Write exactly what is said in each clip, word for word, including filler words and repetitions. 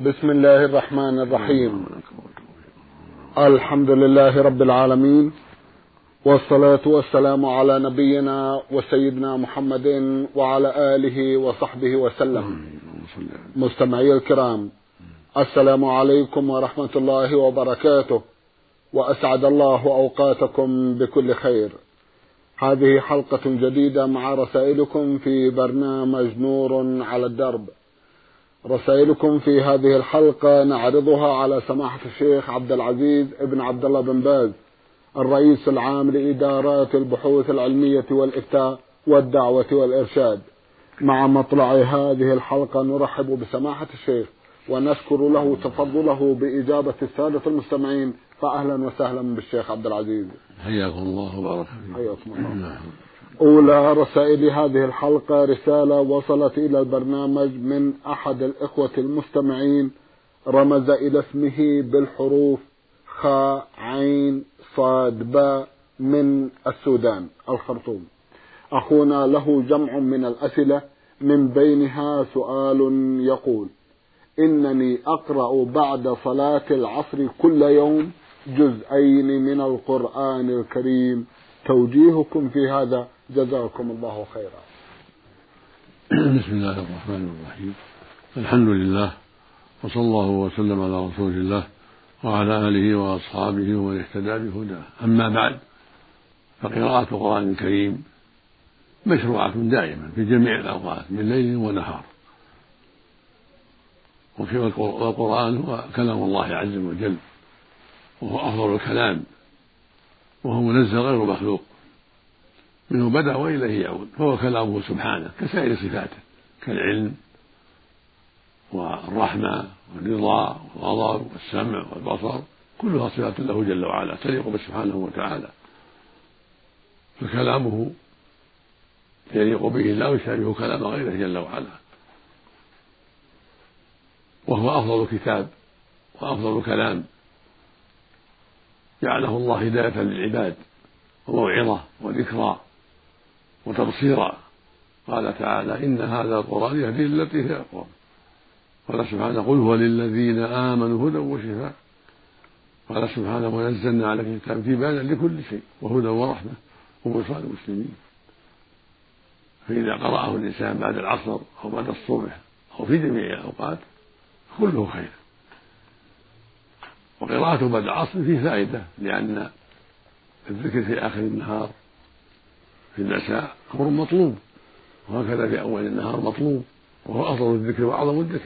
بسم الله الرحمن الرحيم. الحمد لله رب العالمين، والصلاة والسلام على نبينا وسيدنا محمد وعلى آله وصحبه وسلم. مستمعي الكرام، السلام عليكم ورحمة الله وبركاته، وأسعد الله أوقاتكم بكل خير. هذه حلقة جديدة مع رسائلكم في برنامج نور على الدرب. رسائلكم في هذه الحلقة نعرضها على سماحة الشيخ عبد العزيز ابن عبد الله بن باز، الرئيس العام لإدارات البحوث العلمية والإفتاء والدعوة والإرشاد. مع مطلع هذه الحلقة نرحب بسماحة الشيخ ونشكر له تفضله بإجابة السادة المستمعين، فأهلا وسهلا بالشيخ عبد العزيز. حياكم الله وبارك فيكم. حياكم الله. أولى رسائل هذه الحلقة رسالة وصلت إلى البرنامج من أحد الإخوة المستمعين، رمز إلى اسمه بالحروف خاء عين صاد باء من السودان الخرطوم. أخونا له جمع من الأسئلة، من بينها سؤال يقول: إنني أقرأ بعد صلاة العصر كل يوم جزئين من القرآن الكريم، توجيهكم في هذا جزاكم الله خيرا. بسم الله الرحمن الرحيم. الحمد لله، وصلى الله وسلم على رسول الله وعلى آله وأصحابه ومن اهتدى بهداه. أما بعد، فقراءة القرآن الكريم مشروعة دائما في جميع الأوقات من ليل ونهار، والقرآن هو كلام الله عز وجل، وهو أفضل الكلام، وهو منزل غير مخلوق، منه بدأ وإليه يعود، فهو كلامه سبحانه كسائر صفاته، كالعلم والرحمة والرضا والغضب والسمع والبصر، كلها صفات له جل وعلا تليق به سبحانه وتعالى، فكلامه يليق به لا يشابه كلام غيره جل وعلا، وهو أفضل كتاب وأفضل كلام جعله الله هداية للعباد وموعظة وذكرى وتبصيرا. قال تعالى: إن هذا القرآن يهدي للتي هي أقوم. قال سبحانه: قل هو للذين آمنوا هدى وشفاء. قال سبحانه: ونزلنا عليك الكتاب تبيانا لكل شيء وهدى ورحمة وبشرى للمسلمين. فإذا قرأه الإنسان بعد العصر أو بعد الصبح أو في جميع الأوقات كله خير. وقراءته بعد العصر فيه فائدة، لأن الذكر في آخر النهار في المساء أمر مطلوب، وهكذا في أول النهار مطلوب، وهو أفضل الذكر وأعظم الذكر.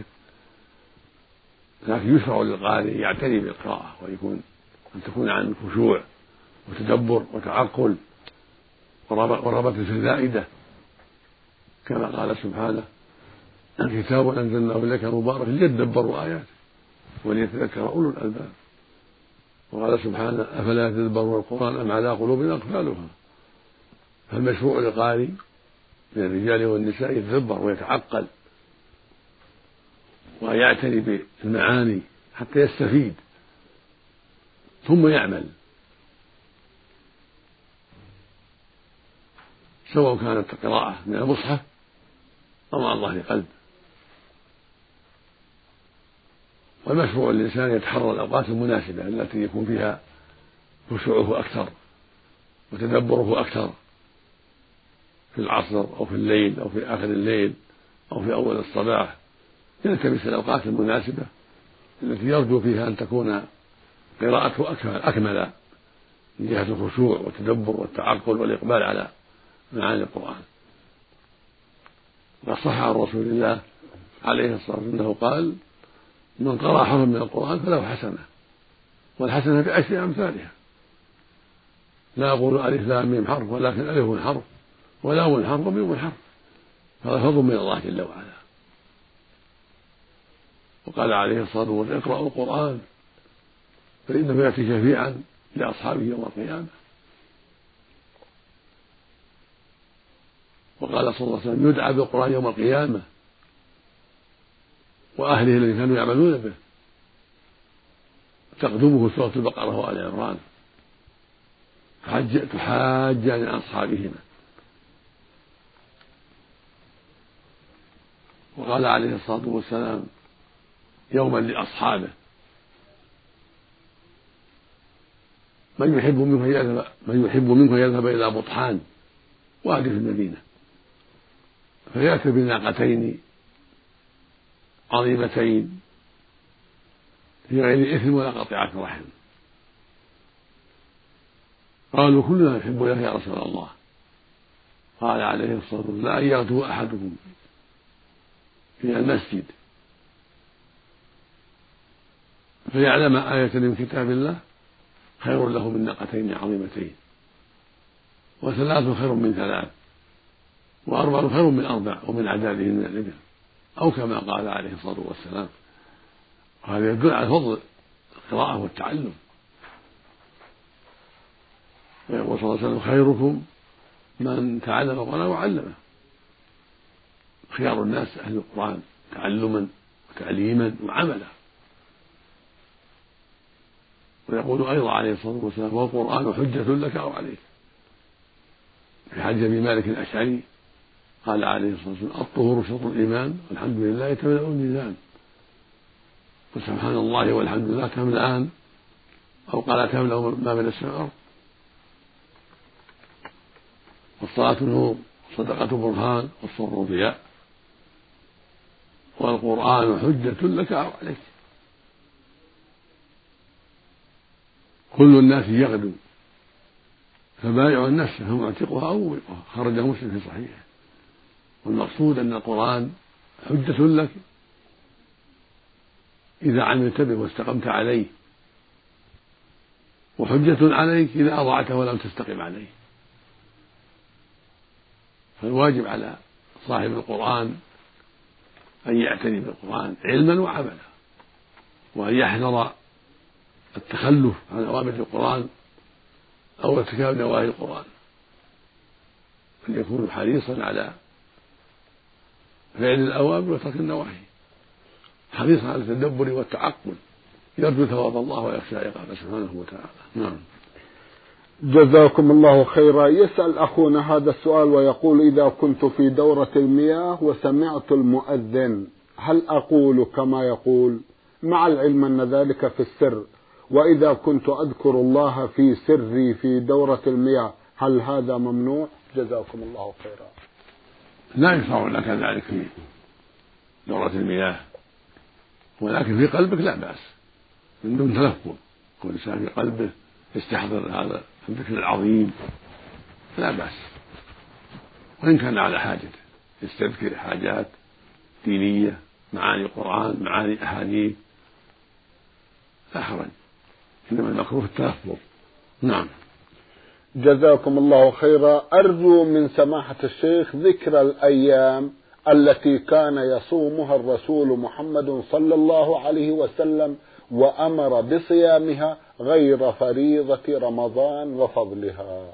لكن يشرع للقارئ يعتني بالقراءة، ويكون أن تكون عن خشوع وتدبر وتعقل ورغبة في الفائدة، كما قال سبحانه: كتاب أنزلناه إليك مبارك ليدبروا آياته وليتذكر أولو الألباب. وقال سبحانه: أفلا يتدبرون القرآن أم على قلوب أقفالها. فالمشروع للقارئ من الرجال والنساء يتدبر ويتعقل ويعتني بالمعاني حتى يستفيد، ثم يعمل، سواء كانت قراءة من المصحف أو عن ظهر قلب. والمشروع الإنسان يتحرى الأوقات المناسبة التي يكون فيها خشوعه أكثر وتدبره أكثر، في العصر أو في الليل أو في آخر الليل أو في أول الصباح، يلتمس الأوقات المناسبة التي يرجو فيها أن تكون قراءته أكمل من جهة الخشوع والتدبر والتعقل والإقبال على معاني القرآن. وقد صح عن رسول الله عليه الصلاة والسلام أنه قال: من قرأ حرفا من القرآن فله حسنة، والحسنة بعشر أمثالها. لا أقول ألف لام ميم حرف، ولكن ألف حرف ولام حرف وميم حرف، هذا فضل من الله جل وعلا. وقال عليه الصلاة والسلام: اقرأوا القرآن فإنه يأتي شفيعا لأصحابه يوم القيامة. وقال صلى الله عليه وسلم: يدعى بالقرآن يوم القيامة وأهله الذين كانوا يعملون به، تقدمه سورة البقرة وآل عمران تحاجان عن أصحابهما. وقال عليه الصلاة والسلام: يوما لأصحابه من يحب منكم يذهب من يحب منكم يذهب إلى بطحان وادي في المدينة فيأتي بناقتين عظيمتين في غير إثم ولا قطيعة رحم. قالوا كلنا نحب له يا رسول الله. قال عليه الصلاة والسلام لا أن يغدو أحدكم في المسجد فيعلم آية من كتاب الله خير له من ناقتين عظيمتين، وثلاث خير من ثلاث، وأربع خير من أربع، ومن عداده من الإبل، أو كما قال عليه الصلاة والسلام. وهذا يدل على فضل القراءة والتعلم. ويقول صلى الله عليه وسلم خيركم من تعلم القرآن وعلمه. خيار الناس أهل القرآن تعلما وتعليما وعملا. ويقول أيضا عليه الصلاة والسلام والقرآن حجة لك أو عليك. في حديث أبي مالك الأشعري قال عليه الصلاة والسلام الطهور شطر الإيمان والحمد لله تملأ الميزان. وسبحان الله والحمد لله تملأان، أو قال تملأ ما بين السماء والأرض. والصلاة نور، والصدقة برهان، والصبر ضياء، والقرآن حجة لك أو عليك. كل الناس يغدو فبايع نفسه فمعتقها أو موبقها. خرجه مسلم في صحيحه. والمقصود أن القرآن حجة لك إذا عملت به واستقمت عليه، وحجة عليك إذا أضعته ولم تستقم عليه. فالواجب على صاحب القرآن أن يعتني بالقرآن علما وعملا، وأن يحذر التخلف عن أوامر القرآن أو ارتكاب نواهي القرآن، أن يكون حريصا على فعل الأوامر وترك النواهي، حريصا على التدبر والتعقل، يرجو ثواب الله ويخشى عقابه سبحانه وتعالى. نعم. جزاكم الله خيرا. يسأل أخونا هذا السؤال ويقول إذا كنت في دورة المياه وسمعت المؤذن هل أقول كما يقول، مع العلم أن ذلك في السر، وإذا كنت أذكر الله في سري في دورة المياه هل هذا ممنوع؟ جزاكم الله خيرا. لا يشرع لك ذلك في دورة المياه، ولكن في قلبك لا بأس من دون تلفظ. كل إنسان في قلبه يستحضر هذا الذكر العظيم لا بأس، وإن كان على حاجته يستذكر حاجات دينية، معاني القرآن، معاني أحاديث، لا حرج، إنما المكروه التلفظ. نعم. جزاكم الله خيرا. أرجو من سماحة الشيخ ذكر الأيام التي كان يصومها الرسول محمد صلى الله عليه وسلم وأمر بصيامها غير فريضة رمضان وفضلها.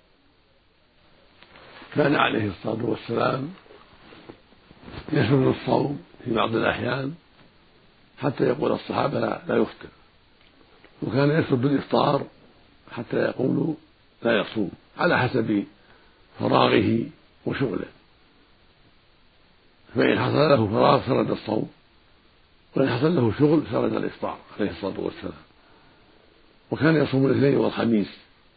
كان عليه الصلاة والسلام يسن الصوم في بعض الأحيان حتى يقول الصحابة لا, لا يفطر، وكان يسن بالإفطار حتى يقولوا لا يصوم، على حسب فراغه وشغله. فإن حصل له فراغ سرد الصوم، وإن حصل له شغل سرد الإفطار عليه الصلاة والسلام. وكان يصوم الاثنين والخميس،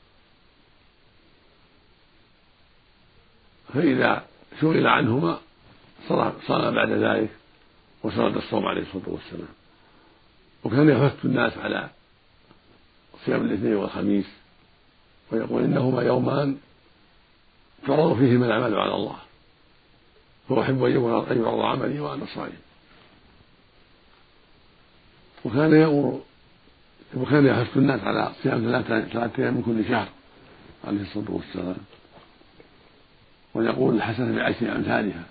فإذا شغل عنهما صام بعد ذلك وسرد الصوم عليه الصلاة والسلام. وكان يحث الناس على صيام الاثنين والخميس، ويقول إنهما يومان تعرض فيهما الأعمال على الله، فأحب أن يعرض عملي وأنا صائم. وكان يأمر وكان يحث الناس على صيام ثلاثة أيام من كل شهر عليه الصلاة والسلام، ويقول الحسنة بعشر أمثالها،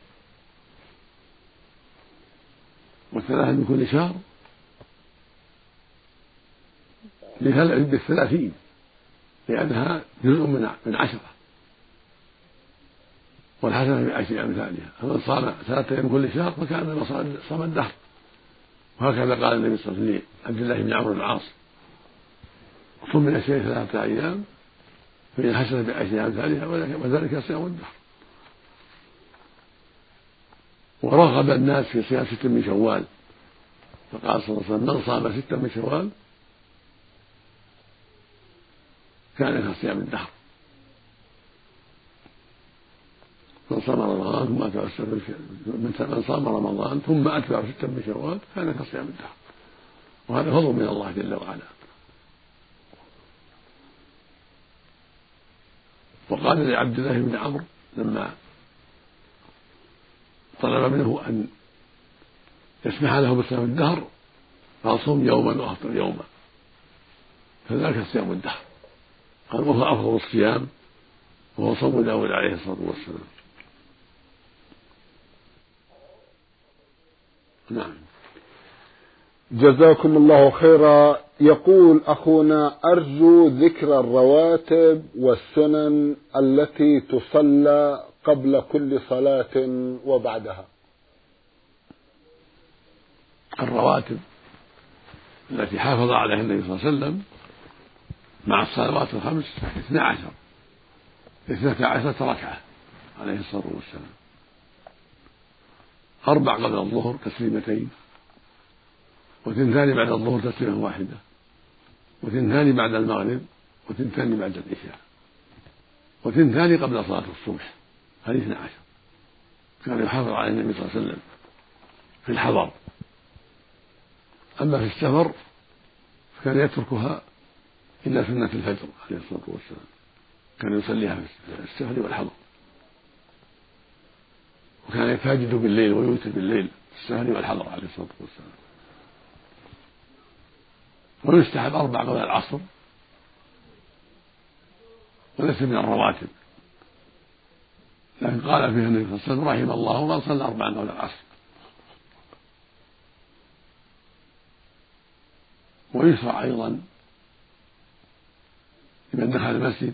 والثلاثة من كل شهر بالثلاثين، لأنها جزء من عشرة، والحسنة بعشر أمثالها. فمن صام ثلاثة أيام من كل شهر فكان صام الدهر. وهكذا قال النبي صلى الله عليه وسلم لعبد الله بن عمرو بن العاص صم من الشيء ثلاثة أيام فإن الحسنة بعشر أمثالها وذلك صيام الدهر. ورغب الناس في صيام ست من شوال فقال صلى الله عليه وسلم: من صام ستا من شوال كان كصيام الدهر. من صام رمضان ثم أتبع من صام رمضان ثم أتبع ستا من شوال كان كصيام الدهر. وهذا فضل من الله جل وعلا. وقال لعبد الله بن عمرو لما طلب منه أن يسمح له بصيام الدهر: فأصوم يوما وأفطر يوما، فذاك صيام الدهر. قال: وهو أفضل الصيام، وهو صوم داود عليه الصلاة والسلام. نعم. جزاكم الله خيرا. يقول أخونا: أرجو ذكر الرواتب والسنن التي تصلى قبل كل صلاة وبعدها. الرواتب التي حافظ عليها النبي صلى الله عليه وسلم مع الصلوات الخمس اثنا عشر اثنتا عشرة ركعة عليه الصلاة والسلام: أربع قبل الظهر تسليمتين، وثنتان بعد الظهر تسليمة واحدة، وثنتان بعد المغرب، وثنتان بعد العشاء، وثنتان قبل صلاة الصبح. هذه اثنا عشر كان يحافظ على النبي صلى الله عليه وسلم في الحضر. أما في السفر فكان يتركها إلا سنة الفجر عليه الصلاة والسلام، كان يصليها في السفر والحضر. وكان يتهجد بالليل ويوتر بالليل في السفر والحضر عليه الصلاة والسلام. ويستحب أربع قبل العصر، وليس من الرواتب، لكن قال فيها النبي صلى الله عليه وسلم: رحم الله من صلى أربعا قبل العصر. ويشرع أيضا لمن دخل المسجد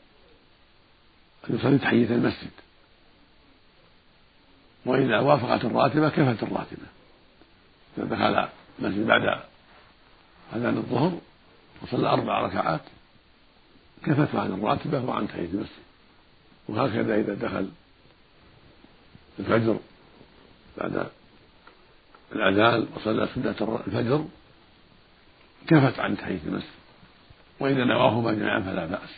أن يصلي تحية المسجد، وإذا وافقت الراتبة كفت الراتبة. إذا دخل المسجد بعد أذان الظهر وصلى أربع ركعات كفت عن الراتبة وعن تحية المسجد. وهكذا إذا دخل الفجر بعد الأذان وصلى سنة الفجر كفت عن تحية المسجد، وإذا نواهما جميعا فلا بأس.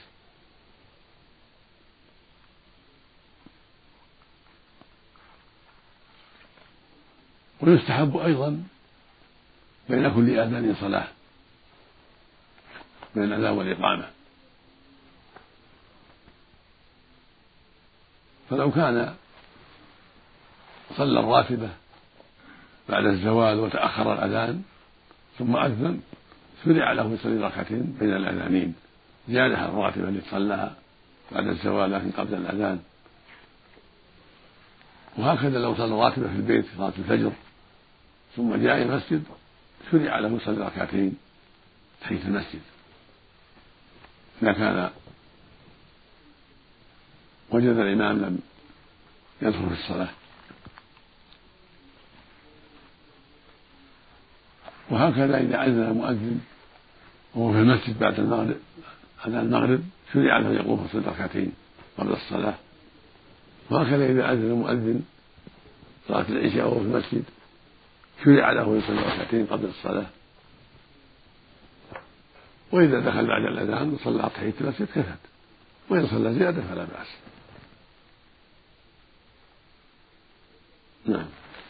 ويستحب أيضا بين كل أذان صلاة، بين الأذان والإقامة. فلو كان صلى الراتبة بعد الزوال وتأخر الأذان ثم أذن شرع له يصلي ركعتين بين الأذانين زيادة على الراتبة التي صلاها بعد الزوال لكن قبل الأذان. وهكذا لو صلى الراتبة في البيت في صلاة الفجر ثم جاء المسجد شرع له يصلي ركعتين تحية المسجد إذا كان وجد الإمام لم يدخل في الصلاة. وهكذا إذا أذن المؤذن وهو في المسجد بعد المغرب أذان المغرب شرع له يقوم في ركعتين قبل الصلاة. وهكذا إذا أذن المؤذن صلاة العشاء وهو في المسجد شرع له يصلي ركعتين قبل الصلاة. وإذا دخل بعد الأذان وصلى تحية المسجد كفت، وإن صلى زيادة فلا بأس. نعم.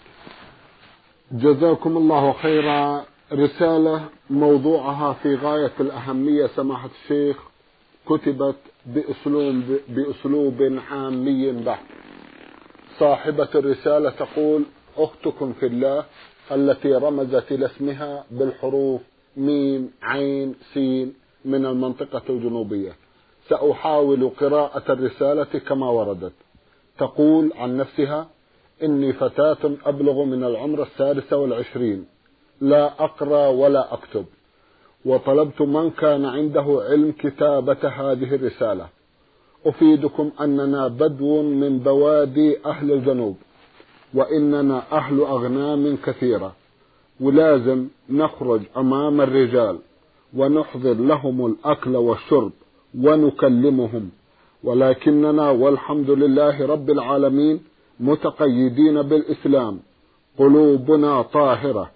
جزاكم الله خيرا. رسالة موضوعها في غاية الأهمية سماحة الشيخ، كتبت بأسلوب, بأسلوب عامي بحت. صاحبة الرسالة تقول: أختكم في الله التي رمزت إلى اسمها بالحروف ميم عين سين من المنطقة الجنوبية. سأحاول قراءة الرسالة كما وردت. تقول عن نفسها: إني فتاة أبلغ من العمر السادسة والعشرين، لا أقرأ ولا أكتب، وطلبت من كان عنده علم كتابة هذه الرسالة. أفيدكم أننا بدو من بوادي أهل الجنوب، وإننا أهل أغنام كثيرة، ولازم نخرج أمام الرجال ونحضر لهم الأكل والشرب ونكلمهم، ولكننا والحمد لله رب العالمين متقيدين بالإسلام، قلوبنا طاهرة،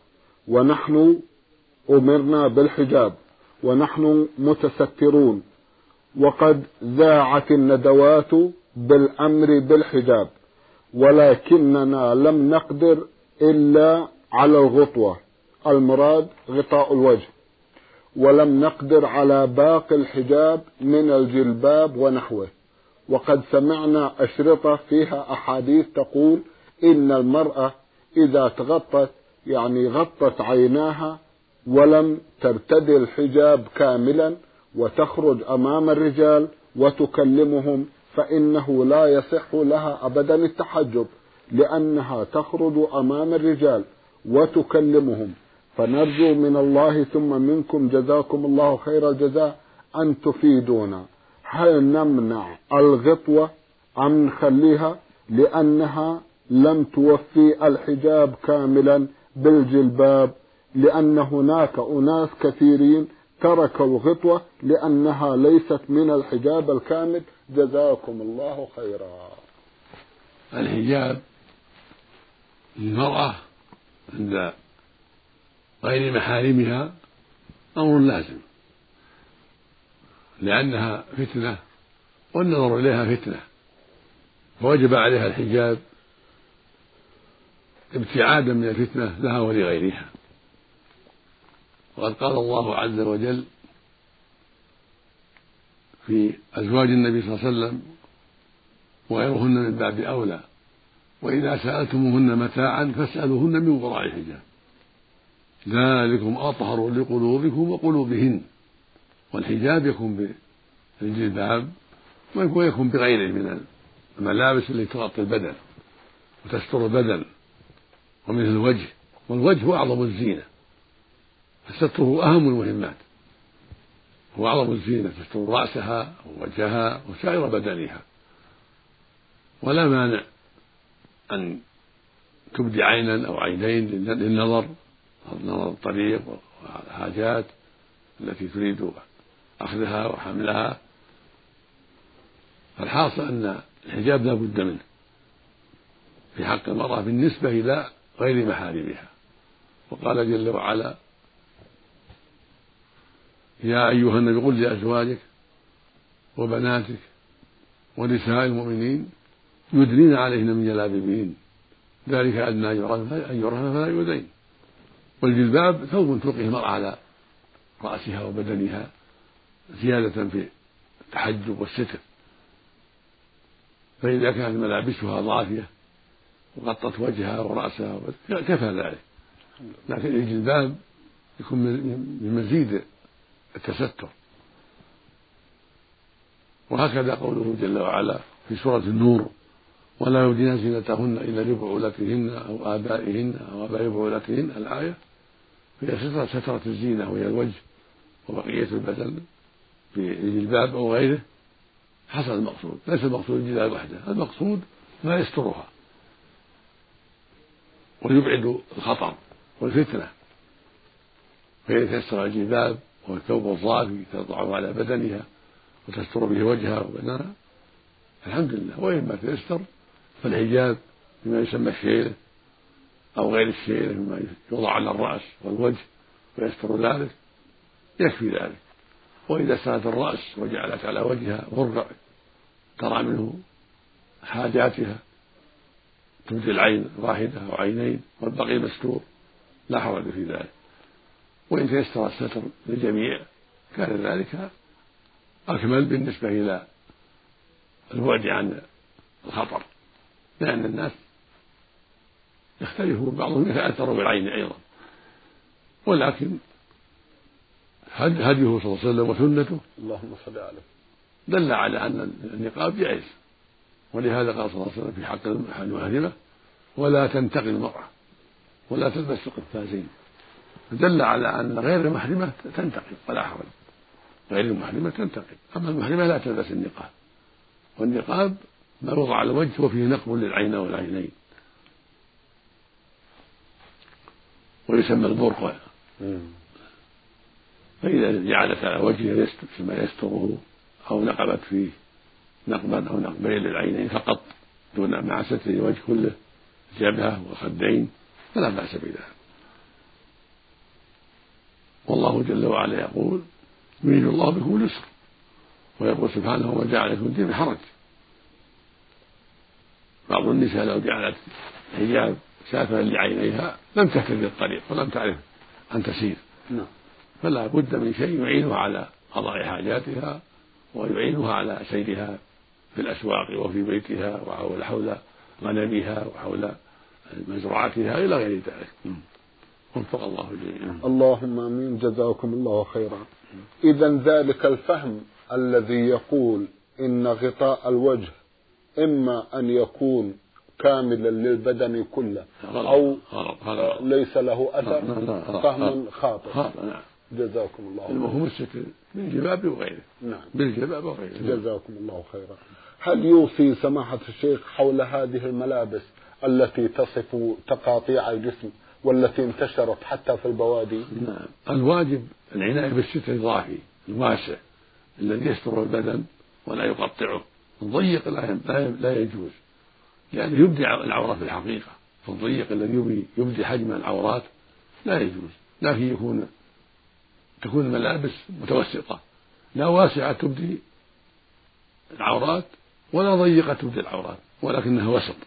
ونحن أمرنا بالحجاب ونحن متسترون، وقد ذاعت الندوات بالأمر بالحجاب، ولكننا لم نقدر إلا على الغطوة، المراد غطاء الوجه، ولم نقدر على باقي الحجاب من الجلباب ونحوه. وقد سمعنا أشرطة فيها أحاديث تقول إن المرأة إذا تغطت يعني غطت عيناها ولم ترتدي الحجاب كاملا وتخرج أمام الرجال وتكلمهم، فإنه لا يصح لها أبدا التحجب، لأنها تخرج أمام الرجال وتكلمهم. فنرجو من الله ثم منكم جزاكم الله خير الجزاء أن تفيدونا، هل نمنع الغطوة أم نخليها، لأنها لم توفي الحجاب كاملا بالجلباب، لأن هناك أناس كثيرين تركوا الغطوة لأنها ليست من الحجاب الكامل. جزاكم الله خيرا. الحجاب للمرأة عند غير محارمها أمر لازم، لأنها فتنة والنظر إليها فتنة، فوجب عليها الحجاب ابتعادا من الفتنة لها ولغيرها. وقد قال الله عز وجل في أزواج النبي صلى الله عليه وسلم وغيرهن من باب أولى: وإذا سألتموهن متاعا فاسألوهن من وراء حجاب ذلكم أطهر لقلوبكم وقلوبهن. والحجاب يكون بالجلباب ويكون بغيره من الملابس التي تغطي البدن وتستر البدن، ومنه الوجه، والوجه هو أعظم الزينة، فستره أهم المهمات، هو أعظم الزينة، تستر رأسها ووجهها وسائر بدنها. ولا مانع أن تبدي عينا أو عينين للنظر، نظر الطريق والحاجات التي تريد أخذها وحملها. فالحاصل أن الحجاب لا بد منه في حق المرأة بالنسبة إلى غير محارمها. وقال جل وعلا: يا أيها النبي قل لأزواجك وبناتك ونساء المؤمنين يدنين عليهن من جلابيبهن ذلك أدنى أن يعرفن فلا يؤذين. والجلباب ثوب تلقيه المرأة على رأسها وبدنها زيادة في التحجب والستر، فإذا كانت ملابسها ضافية وغطت وجهها ورأسها كفى ذلك. لكن الجلباب يكون من مزيد التستر. وهكذا قوله جل وعلا في سورة النور: ولا يبدين زينتهن إلا لبعولتهن أو آبائهن أو آباء بعولتهن، الآية. فهي سترة سترة الزينة وهي الوجه وبقية البدن بالجلباب أو غيره حسب المقصود. ليس المقصود الجلباب وحده، المقصود ما يسترها ويبعد الخطر والفتنة. فإذا تيسر الجلباب والثوب الضافي تضعه على بدنها وتستر به وجهها وبدنها الحمد لله. وإن ما تيسر فالحجاب بما يسمى الشيلة أو غير الشيلة مما يوضع على الرأس والوجه ويستر ذلك يكفي ذلك. وإذا سالت الرأس وجعلت على وجهها غرة ترى منه حاجاتها تبدي العين واحدة أو عينين والبقي مستور لا حرج في ذلك. وإن تيسر الستر للجميع كان ذلك أكمل بالنسبة إلى البعد عن الخطر، لأن الناس يختلفون، بعضهم يتأثر بالعين أيضا. ولكن هديه صلى الله عليه وسلم وسنته اللهم صل عليه دل على أن النقاب جائز، ولهذا قال صلى الله عليه وسلم في حق المحرمة: ولا تنتقي المرأة ولا تلبس القفازين. فدل على أن غير المحرمة تنتقي ولا حرج، غير المحرمة تنتقي، أما المحرمة لا تلبس النقاب. والنقاب ما يوضع على الوجه وفيه نقب للعين والعينين، ويسمى البرقع. فإذا جعلت على وجهه ما يستره أو نقبت فيه نقبا أو نقبين للعينين فقط دون مع ستر الوجه كله، الجبهة والخدين، فلا بأس بذلك. والله جل وعلا يقول يريد الله بكم اليسر، ويقول سبحانه وما جعل لكم الدين من حرج. بعض النساء لو جعلت حجاب سافرا لعينيها لم تهتدي الطريق ولم تعرف أن تسير، فلا بد من شيء يعينها على قضاء حاجاتها ويعينها على سيرها في الأسواق وفي بيتها وحول حول غنمها وحول مزرعتها إلى غير ذلك. وفق الله جميعا. اللهم آمين. جزاكم الله خيرا. إذا ذلك الفهم الذي يقول إن غطاء الوجه إما أن يكون كاملا للبدن كله أو ليس له أثر فهم خاطئ. جزاكم الله. المهم الستر بالجباب وغيره. نعم. بالجباب وغيره. جزاكم الله خيرا. هل يوصي سماحة الشيخ حول هذه الملابس التي تصف تقاطيع الجسم والتي انتشرت حتى في البوادي؟ نعم. الواجب العناية بالستر الظاهري الواسع الذي يستر البدن ولا يقطعه. الضيق لا يجوز لأنه يبدي العورة في الحقيقة، فالضيق الذي يبدي حجم العورات لا يجوز، لكن يكون تكون الملابس متوسطة، لا واسعة تبدي العورات ولا ضيقة تبدي العورات، ولكنها وسط.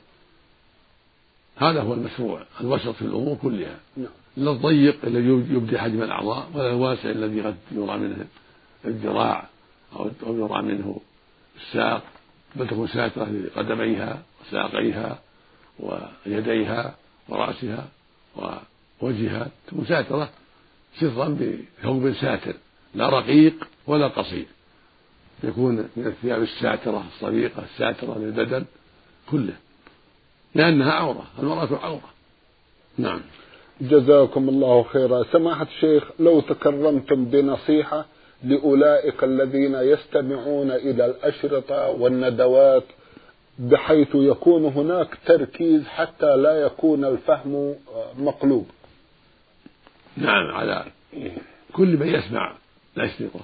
هذا هو المشروع، الوسط في الأمور كلها، لا الضيق الذي يبدي حجم الأعضاء ولا الواسع الذي قد يرى منه الذراع أو يرى منه الساق، بل تكون ساترة لقدميها وساقيها ويديها ورأسها ووجهها، تكون ساترة سترا بثوب ساتر لا رقيق ولا قصير، يكون من الثياب الساترة الصديقة الساترة للبدن كله، لأنها عورة، المرأة عورة. نعم. جزاكم الله خيرا. سماحة الشيخ، لو تكرمتم بنصيحة لأولئك الذين يستمعون إلى الأشرطة والندوات بحيث يكون هناك تركيز حتى لا يكون الفهم مقلوب. نعم، على كل من يسمع الأشرطة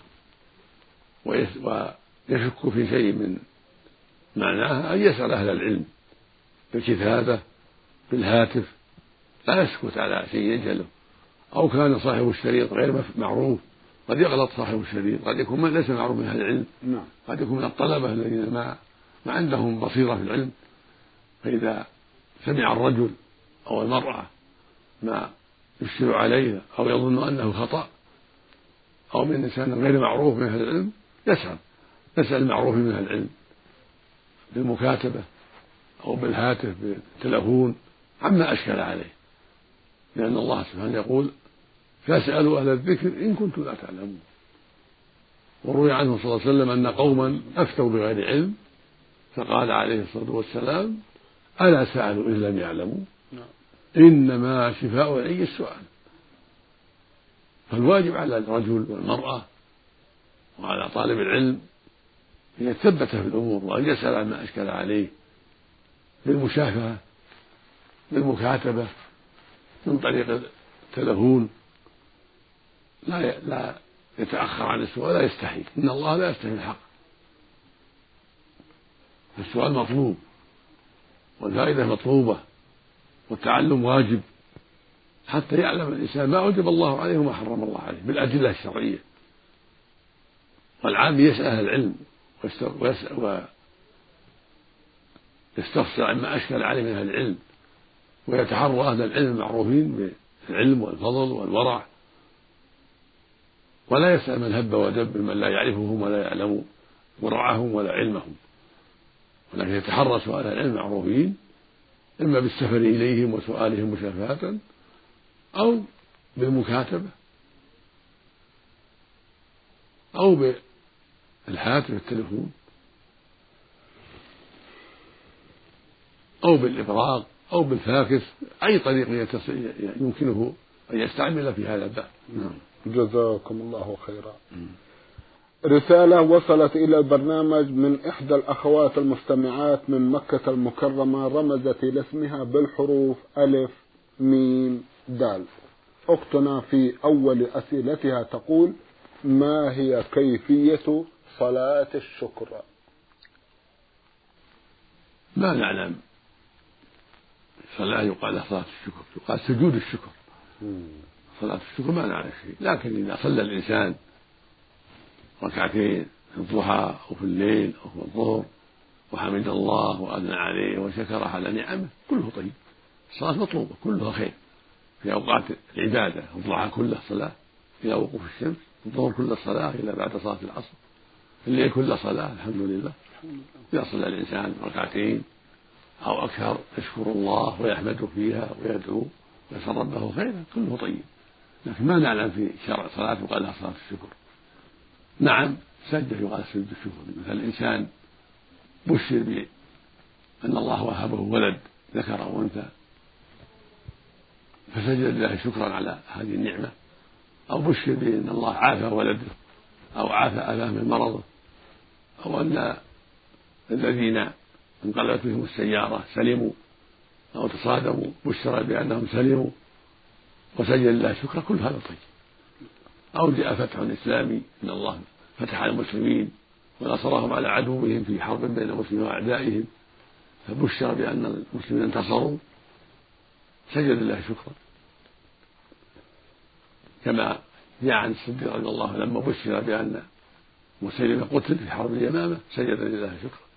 ويشك في شيء من معناها أن يسأل أهل العلم بالكتابة بالهاتف، لا يسكت على شيء يجهله، أو كان صاحب الشريط غير معروف، قد يغلط صاحب الشريط، قد يكون ليس معروف من أهل العلم، قد يكون من الطلبة الذين ما ما عندهم بصيرة في العلم، فإذا سمع الرجل أو المرأة ما يشكل عليه أو يظن أنه خطأ أو من إنسان غير معروف من أهل العلم يسأل يسأل المعروف من أهل العلم بالمكاتبة أو بالهاتف بالتلفون عما أشكل عليه، لأن الله سبحانه يقول فاسألوا أهل الذكر إن كنتم لا تعلمون. وروي عنه صلى الله عليه وسلم أن قوما أفتوا بغير علم فقال عليه الصلاة والسلام ألا سألوا إن لم يعلموا إنما شفاء العي السؤال. فالواجب على الرجل والمرأة وعلى طالب العلم أن يتثبت في الأمور وأن يسأل عما أشكل عليه بالمشافهة بالمكاتبة من طريق التلفون، لا لا يتأخر عن السؤال ولا يستحي، إن الله لا يستحي الحق، السؤال مطلوب والفائدة مطلوبة والتعلم واجب حتى يعلم الإنسان ما أوجب الله عليه وما حرم الله عليه بالأدلة الشرعية. والعام يسأل أهل العلم ويستفسر عما أشكل عليه من أهل العلم ويتحرى أهل العلم المعروفين بالعلم والفضل والورع، ولا يسأل من هب ودب من لا يعرفهم ولا يعلم ورعهم ولا علمهم، ولكن يتحرى سؤال العلم المعروفين إما بالسفر إليهم وسؤالهم مشافهة أو بالمكاتبة أو بالهاتف التلفون أو بالإبراق أو بالفاكس، أي طريق يمكنه أن يستعمل في هذا الباب. جزاكم الله خيرا. رسالة وصلت إلى البرنامج من إحدى الأخوات المستمعات من مكة المكرمة، رمزت إلى اسمها بالحروف ألف ميم دال. أختنا في أول أسئلتها تقول: ما هي كيفية صلاة الشكر؟ ما نعلم صلاة يقال صلاة الشكر، يقال سجود الشكر، صلاة الشكر ما نعرف شيء، لكن إذا صلى الإنسان ركعتين في الضحى أو في الليل أو في الظهر وحمد الله وأثنى عليه وشكر على نعمه كله طيب. الصلاة مطلوبة كلها خير في أوقات العبادة، الضحى كله صلاة إلى وقوف الشمس، الظهر كله صلاة إلى بعد صلاة العصر، الليل كله صلاة الحمد لله. إذا صلى الإنسان ركعتين أو أكثر يشكر الله ويحمده فيها ويدعو ويسأل ربه خيرا كله طيب، لكن ما نعلم في شرع صلاة يقال لها صلاة الشكر. نعم سجد يقال سجد الشكر، مثل الإنسان بشر بأن الله وهبه ولد ذكر أو أنثى فسجد لله شكرا على هذه النعمة، أو بشر بأن الله عافى ولده أو عافى أباه من مرضه، أو أن الذين انقلبت بهم السيارة سلموا أو تصادموا بشر بأنهم سلموا وسجد لله شكرا، كل هذا طيب. أو جاء فتح إسلامي إن الله فتح على المسلمين ونصرهم على عدوهم في حرب بين المسلمين وأعدائهم فبشر بأن المسلمين انتصروا سجد لله شكرا، كما جاء عن الصديق رضي الله عنه لما بشر بأن مسيلمة قتل في حرب اليمامة سجد لله شكرا.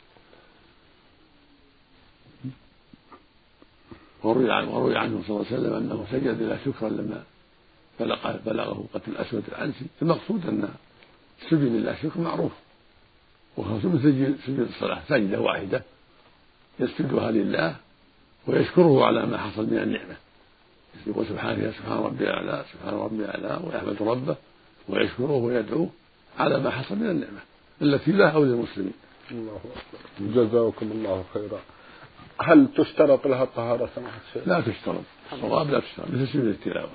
وروي عنه, وروي عنه صلى الله عليه وسلم أنه سجد لله شكرا لما بلغه قتل الأسود العنسي. المقصود أن سجد لله شكر معروف، وهو سجد الصلاة سجدة واحدة يسجدها لله ويشكره على ما حصل من النعمة، يقول سبحانه يا سبحان ربي الأعلى سبحان ربي الأعلى ويحمد ربه ويشكره ويدعوه على ما حصل من النعمة التي له أو للمسلمين. الله أكبر. جزاكم الله خيرا. هل تشترط لها الطهارة سماحة الشيخ؟ لا تشترط، الصواب لا تشترط، مثل سجود التلاوة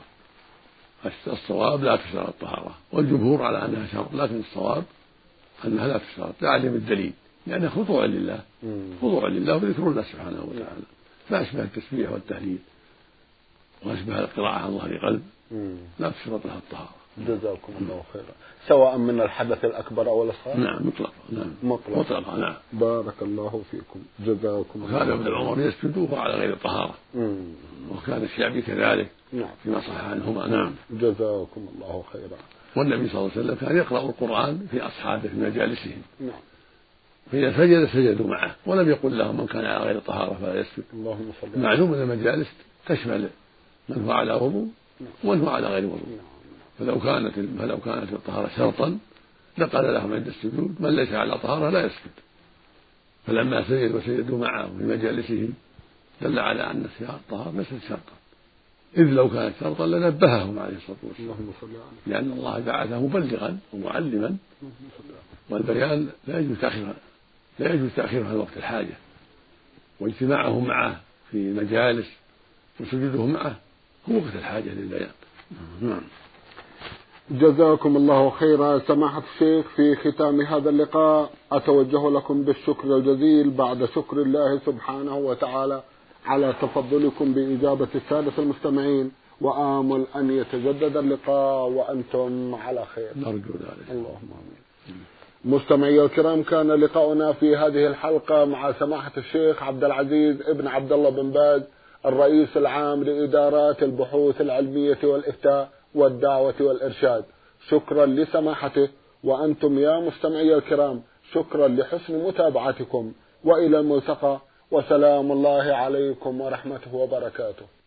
الصواب لا تشترط الطهارة، والجمهور على أنها شرط، لكن الصواب أنها لا تشترط لعدم الدليل، لأنها خضوع لله خضوع لله وذكر الله سبحانه وتعالى، فأشبه التسبيح والتهليل وأشبه القراءة عن ظهر قلب لا تشترط لها الطهارة. جزاكم الله خيرا. سواء من الحدث الأكبر أو الأصغر؟ نعم مطلقا. نعم مطلقا. مطلقا. نعم. بارك الله فيكم. جزاكم الله. وكان ابن عمر يسجدوه على غير الطهارة، وكان الشعبي كذلك. نعم. فيما صح عنهما. نعم. جزاكم الله خيرا. والنبي صلى الله عليه وسلم كان يقرأ القرآن في أصحابه في مجالسهم. نعم. فإذا سجد سجدوا معه، ولم يقل لهم من كان على غير الطهارة فلا يسجد. اللهم صل. معلوم أن المجالس تشمل من هو على وضوء ومن هو على غير وضوء. فلو كانت فلو كانت الطهارة شرطا لقال لهم عند السجود من ليس على طهارة لا يسجد، فلما سجدوا وسجدوا معه في مجالسهم دل على أن الطهارة ليست شرطا، إذ لو كانت شرطا لنبههم عليه الصلاة والسلام، لأن الله بعثه مبلغا ومعلما، والبيان لا يجوز تأخيرها لا يجوز تأخيرها عن وقت الحاجة، واجتماعهم معه في مجالس وسجودهم معه هو وقت الحاجة للبيان. نعم. جزاكم الله خيرا. سماحة الشيخ، في ختام هذا اللقاء أتوجه لكم بالشكر الجزيل بعد شكر الله سبحانه وتعالى على تفضلكم بإجابة السادة المستمعين، وآمل أن يتجدد اللقاء وأنتم على خير. نرجو ذلك. اللهم آمين. مستمعي الكرام، كان لقاؤنا في هذه الحلقة مع سماحة الشيخ عبد العزيز ابن عبد الله بن باز، الرئيس العام لإدارات البحوث العلمية والإفتاء والدعوة والإرشاد. شكرا لسماحته، وأنتم يا مستمعي الكرام شكرا لحسن متابعتكم، وإلى الملتقى، وسلام الله عليكم ورحمته وبركاته.